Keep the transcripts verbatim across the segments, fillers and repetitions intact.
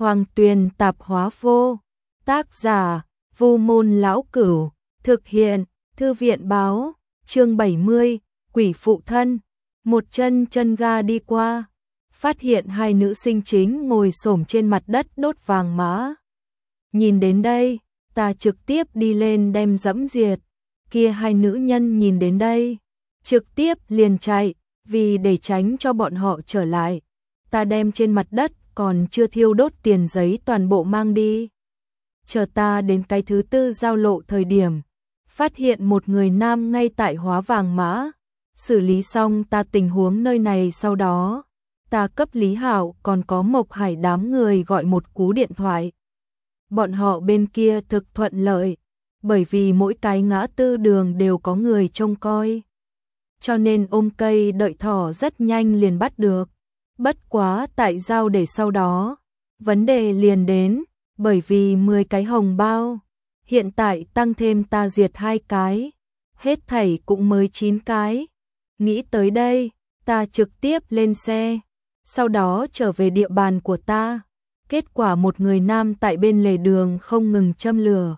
Hoàng Tuyền Tạp Hóa Vô. Tác giả: Vu Môn Lão Cửu. Thực hiện: Thư viện báo. Chương bảy mươi, Quỷ phụ thân. Một chân chân ga đi qua, phát hiện hai nữ sinh chính ngồi xổm trên mặt đất đốt vàng mã. Nhìn đến đây, ta trực tiếp đi lên đem dẫm diệt. Kia hai nữ nhân nhìn đến đây, trực tiếp liền chạy, vì để tránh cho bọn họ trở lại. Ta đem trên mặt đất còn chưa thiêu đốt tiền giấy toàn bộ mang đi. Chờ ta đến cái thứ tư giao lộ thời điểm, phát hiện một người nam ngay tại hóa vàng mã. Xử lý xong ta tình huống nơi này sau đó, ta cấp Lý Hạo còn có Mộc Hải đám người gọi một cú điện thoại. Bọn họ bên kia thực thuận lợi, bởi vì mỗi cái ngã tư đường đều có người trông coi. Cho nên ôm cây đợi thỏ rất nhanh liền bắt được. Bất quá tại giao để sau đó, vấn đề liền đến, bởi vì mười cái hồng bao, hiện tại tăng thêm ta diệt hai cái, hết thảy cũng mới chín cái. Nghĩ tới đây, ta trực tiếp lên xe, sau đó trở về địa bàn của ta. Kết quả một người nam tại bên lề đường không ngừng châm lửa.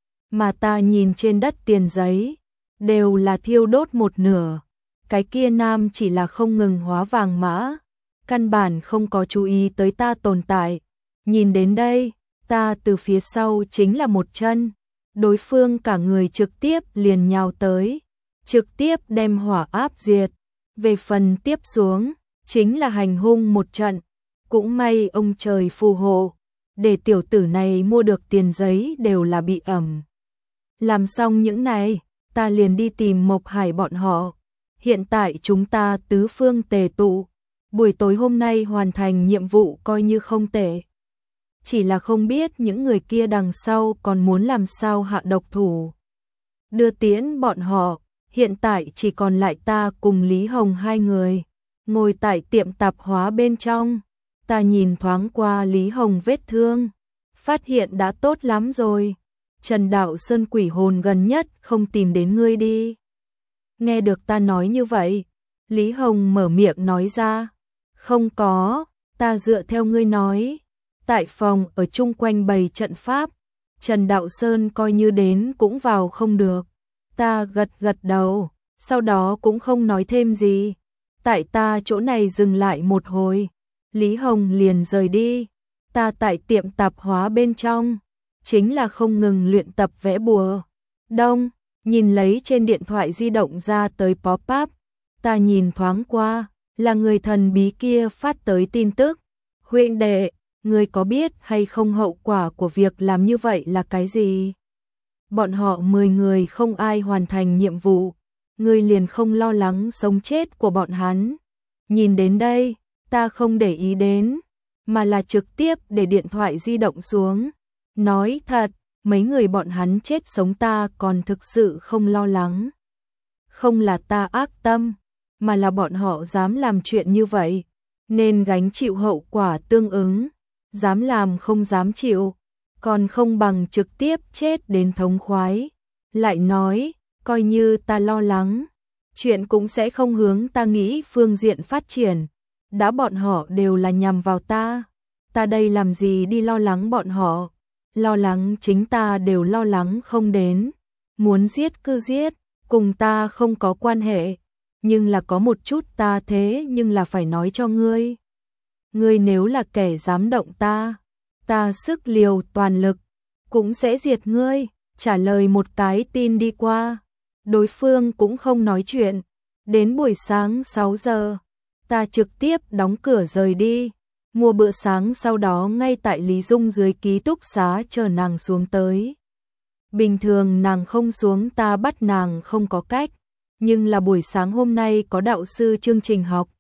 Mà ta nhìn trên đất tiền giấy, đều là thiêu đốt một nửa. Cái kia nam chỉ là không ngừng hóa vàng mã, căn bản không có chú ý tới ta tồn tại. Nhìn đến đây, ta từ phía sau chính là một chân. Đối phương cả người trực tiếp liền nhào tới, trực tiếp đem hỏa áp diệt. Về phần tiếp xuống, chính là hành hung một trận. Cũng may ông trời phù hộ, để tiểu tử này mua được tiền giấy đều là bị ẩm. Làm xong những này, ta liền đi tìm Mộc Hải bọn họ. Hiện tại chúng ta tứ phương tề tụ, buổi tối hôm nay hoàn thành nhiệm vụ coi như không tệ. Chỉ là không biết những người kia đằng sau còn muốn làm sao hạ độc thủ. Đưa tiễn bọn họ, hiện tại chỉ còn lại ta cùng Lý Hồng hai người, ngồi tại tiệm tạp hóa bên trong. Ta nhìn thoáng qua Lý Hồng vết thương, phát hiện đã tốt lắm rồi. Trần Đạo Sơn quỷ hồn gần nhất không tìm đến ngươi đi. Nghe được ta nói như vậy, Lý Hồng mở miệng nói ra. Không có, ta dựa theo ngươi nói. Tại phòng ở chung quanh bày trận pháp, Trần Đạo Sơn coi như đến cũng vào không được. Ta gật gật đầu, sau đó cũng không nói thêm gì. Tại ta chỗ này dừng lại một hồi, Lý Hồng liền rời đi. Ta tại tiệm tạp hóa bên trong, chính là không ngừng luyện tập vẽ bùa. Đông, nhìn lấy trên điện thoại di động ra tới pop-up, ta nhìn thoáng qua, là người thần bí kia phát tới tin tức. Huynh đệ, ngươi có biết hay không hậu quả của việc làm như vậy là cái gì? Bọn họ mười người không ai hoàn thành nhiệm vụ, ngươi liền không lo lắng sống chết của bọn hắn. Nhìn đến đây, ta không để ý đến, mà là trực tiếp để điện thoại di động xuống. Nói thật, mấy người bọn hắn chết sống ta còn thực sự không lo lắng. Không là ta ác tâm, mà là bọn họ dám làm chuyện như vậy, nên gánh chịu hậu quả tương ứng. Dám làm không dám chịu, còn không bằng trực tiếp chết đến thống khoái. Lại nói, coi như ta lo lắng, chuyện cũng sẽ không hướng ta nghĩ phương diện phát triển. Đã bọn họ đều là nhằm vào ta, ta đây làm gì đi lo lắng bọn họ. Lo lắng chính ta đều lo lắng không đến. Muốn giết cứ giết, cùng ta không có quan hệ. Nhưng là có một chút ta thế nhưng là phải nói cho ngươi. Ngươi nếu là kẻ dám động ta, ta sức liều toàn lực, cũng sẽ diệt ngươi. Trả lời một cái tin đi qua. Đối phương cũng không nói chuyện. Đến buổi sáng sáu giờ, ta trực tiếp đóng cửa rời đi. Mua bữa sáng sau đó ngay tại Lý Dung dưới ký túc xá chờ nàng xuống tới. Bình thường nàng không xuống ta bắt nàng không có cách. Nhưng là buổi sáng hôm nay có đạo sư chương trình học.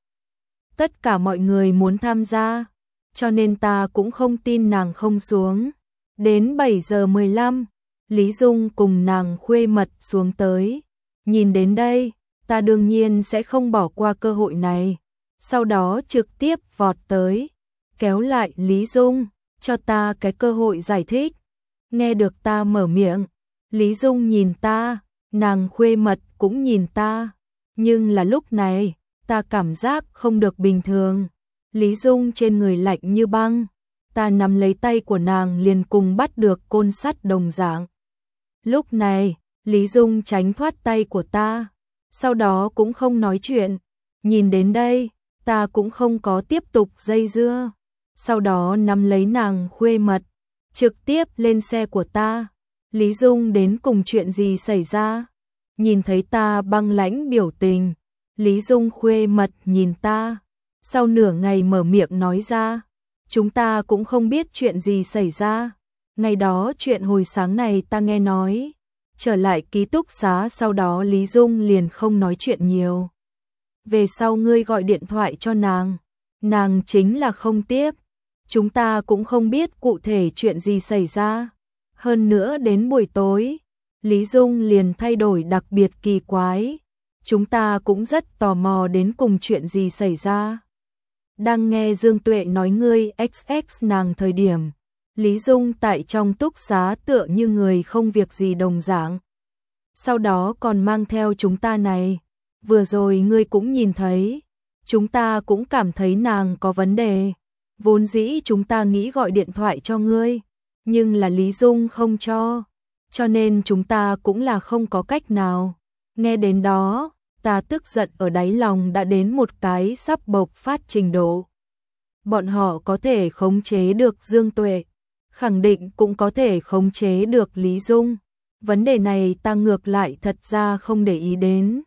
Tất cả mọi người muốn tham gia, cho nên ta cũng không tin nàng không xuống. Đến bảy giờ mười lăm, Lý Dung cùng nàng khuê mật xuống tới. Nhìn đến đây, ta đương nhiên sẽ không bỏ qua cơ hội này. Sau đó trực tiếp vọt tới, kéo lại Lý Dung, cho ta cái cơ hội giải thích. Nghe được ta mở miệng, Lý Dung nhìn ta, nàng khuê mật cũng nhìn ta. Nhưng là lúc này, ta cảm giác không được bình thường. Lý Dung trên người lạnh như băng, ta nắm lấy tay của nàng liền cùng bắt được côn sắt đồng dạng. Lúc này, Lý Dung tránh thoát tay của ta, sau đó cũng không nói chuyện. Nhìn đến đây, ta cũng không có tiếp tục dây dưa, sau đó nắm lấy nàng khuê mật, trực tiếp lên xe của ta. Lý Dung đến cùng chuyện gì xảy ra? Nhìn thấy ta băng lãnh biểu tình, Lý Dung khuê mật nhìn ta, sau nửa ngày mở miệng nói ra, chúng ta cũng không biết chuyện gì xảy ra. Ngày đó chuyện hồi sáng này ta nghe nói, trở lại ký túc xá sau đó Lý Dung liền không nói chuyện nhiều. Về sau ngươi gọi điện thoại cho nàng, nàng chính là không tiếp. Chúng ta cũng không biết cụ thể chuyện gì xảy ra. Hơn nữa đến buổi tối, Lý Dung liền thay đổi đặc biệt kỳ quái. Chúng ta cũng rất tò mò đến cùng chuyện gì xảy ra. Đang nghe Dương Tuệ nói ngươi ích ích nàng thời điểm, Lý Dung tại trong túc xá tựa như người không việc gì đồng dạng. Sau đó còn mang theo chúng ta này. Vừa rồi ngươi cũng nhìn thấy, chúng ta cũng cảm thấy nàng có vấn đề. Vốn dĩ chúng ta nghĩ gọi điện thoại cho ngươi, nhưng là Lý Dung không cho, cho nên chúng ta cũng là không có cách nào. Nghe đến đó, ta tức giận ở đáy lòng đã đến một cái sắp bộc phát trình độ. Bọn họ có thể khống chế được Dương Tuệ, khẳng định cũng có thể khống chế được Lý Dung. Vấn đề này ta ngược lại thật ra không để ý đến.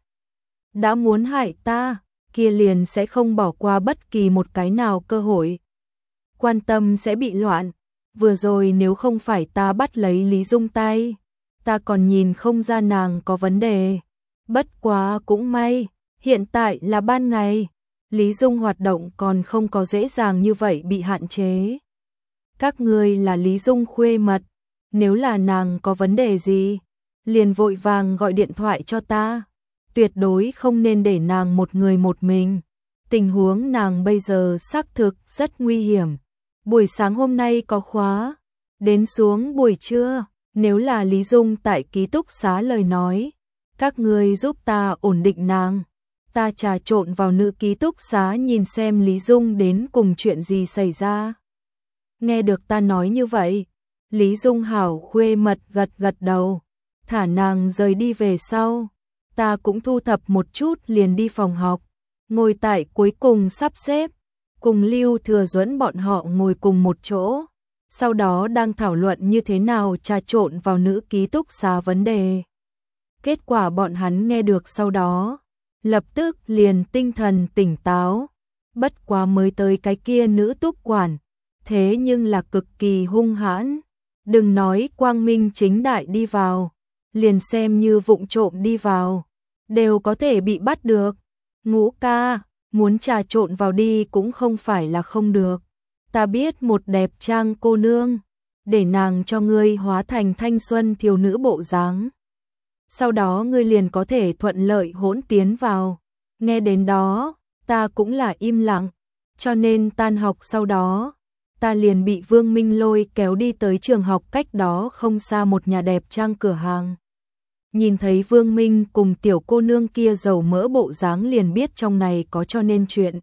Đã muốn hại ta, kia liền sẽ không bỏ qua bất kỳ một cái nào cơ hội. Quan tâm sẽ bị loạn. Vừa rồi nếu không phải ta bắt lấy Lý Dung tay, ta còn nhìn không ra nàng có vấn đề. Bất quá cũng may, hiện tại là ban ngày, Lý Dung hoạt động còn không có dễ dàng như vậy bị hạn chế. Các ngươi là Lý Dung khuê mật, nếu là nàng có vấn đề gì, liền vội vàng gọi điện thoại cho ta. Tuyệt đối không nên để nàng một người một mình. Tình huống nàng bây giờ xác thực rất nguy hiểm. Buổi sáng hôm nay có khóa, đến xuống buổi trưa, nếu là Lý Dung tại ký túc xá lời nói, các ngươi giúp ta ổn định nàng. Ta trà trộn vào nữ ký túc xá nhìn xem Lý Dung đến cùng chuyện gì xảy ra. Nghe được ta nói như vậy, Lý Dung hảo khuê mật gật gật đầu, thả nàng rời đi về sau. Ta cũng thu thập một chút liền đi phòng học, ngồi tại cuối cùng sắp xếp, cùng Lưu Thừa Duẫn bọn họ ngồi cùng một chỗ, sau đó đang thảo luận như thế nào trà trộn vào nữ ký túc xá vấn đề. Kết quả bọn hắn nghe được sau đó, lập tức liền tinh thần tỉnh táo, bất quá mới tới cái kia nữ túc quản, thế nhưng là cực kỳ hung hãn, đừng nói quang minh chính đại đi vào, liền xem như vụng trộm đi vào, đều có thể bị bắt được. Ngũ ca, muốn trà trộn vào đi cũng không phải là không được. Ta biết một đẹp trang cô nương, để nàng cho ngươi hóa thành thanh xuân thiếu nữ bộ dáng. Sau đó ngươi liền có thể thuận lợi hỗn tiến vào. Nghe đến đó, ta cũng là im lặng, cho nên tan học sau đó, ta liền bị Vương Minh lôi kéo đi tới trường học cách đó không xa một nhà đẹp trang cửa hàng. Nhìn thấy Vương Minh cùng tiểu cô nương kia dầu mỡ bộ dáng liền biết trong này có cho nên chuyện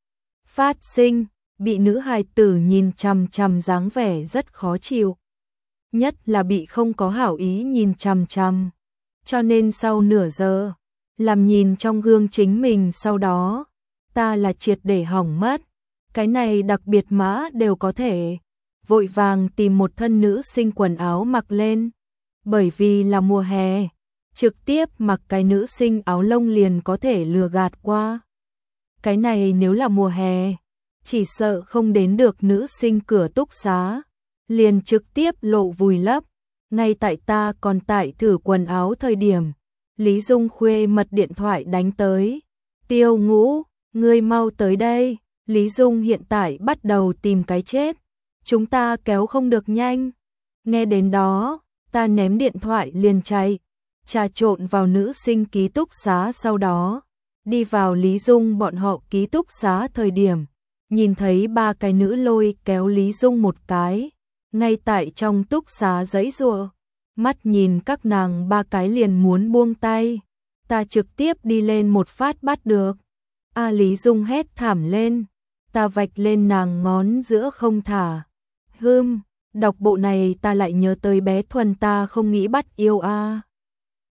phát sinh, bị nữ hài tử nhìn chằm chằm dáng vẻ rất khó chịu. Nhất là bị không có hảo ý nhìn chằm chằm. Cho nên sau nửa giờ, làm nhìn trong gương chính mình sau đó, ta là triệt để hỏng mất. Cái này đặc biệt mã đều có thể, vội vàng tìm một thân nữ sinh quần áo mặc lên. Bởi vì là mùa hè, trực tiếp mặc cái nữ sinh áo lông liền có thể lừa gạt qua. Cái này nếu là mùa hè, chỉ sợ không đến được nữ sinh cửa túc xá, liền trực tiếp lộ vùi lấp. Ngay tại ta còn tại thử quần áo thời điểm, Lý Dung khuê mật điện thoại đánh tới. Tiêu Ngũ, ngươi mau tới đây, Lý Dung hiện tại bắt đầu tìm cái chết, chúng ta kéo không được nhanh. Nghe đến đó, ta ném điện thoại liền chạy, trà trộn vào nữ sinh ký túc xá sau đó, đi vào Lý Dung bọn họ ký túc xá thời điểm, nhìn thấy ba cái nữ lôi kéo Lý Dung một cái, ngay tại trong túc xá giãy giụa, mắt nhìn các nàng ba cái liền muốn buông tay, ta trực tiếp đi lên một phát bắt được. A Lý Dung hét thảm lên, ta vạch lên nàng ngón giữa không thả, Hưm, đọc bộ này ta lại nhớ tới bé Thuần ta không nghĩ bắt yêu a.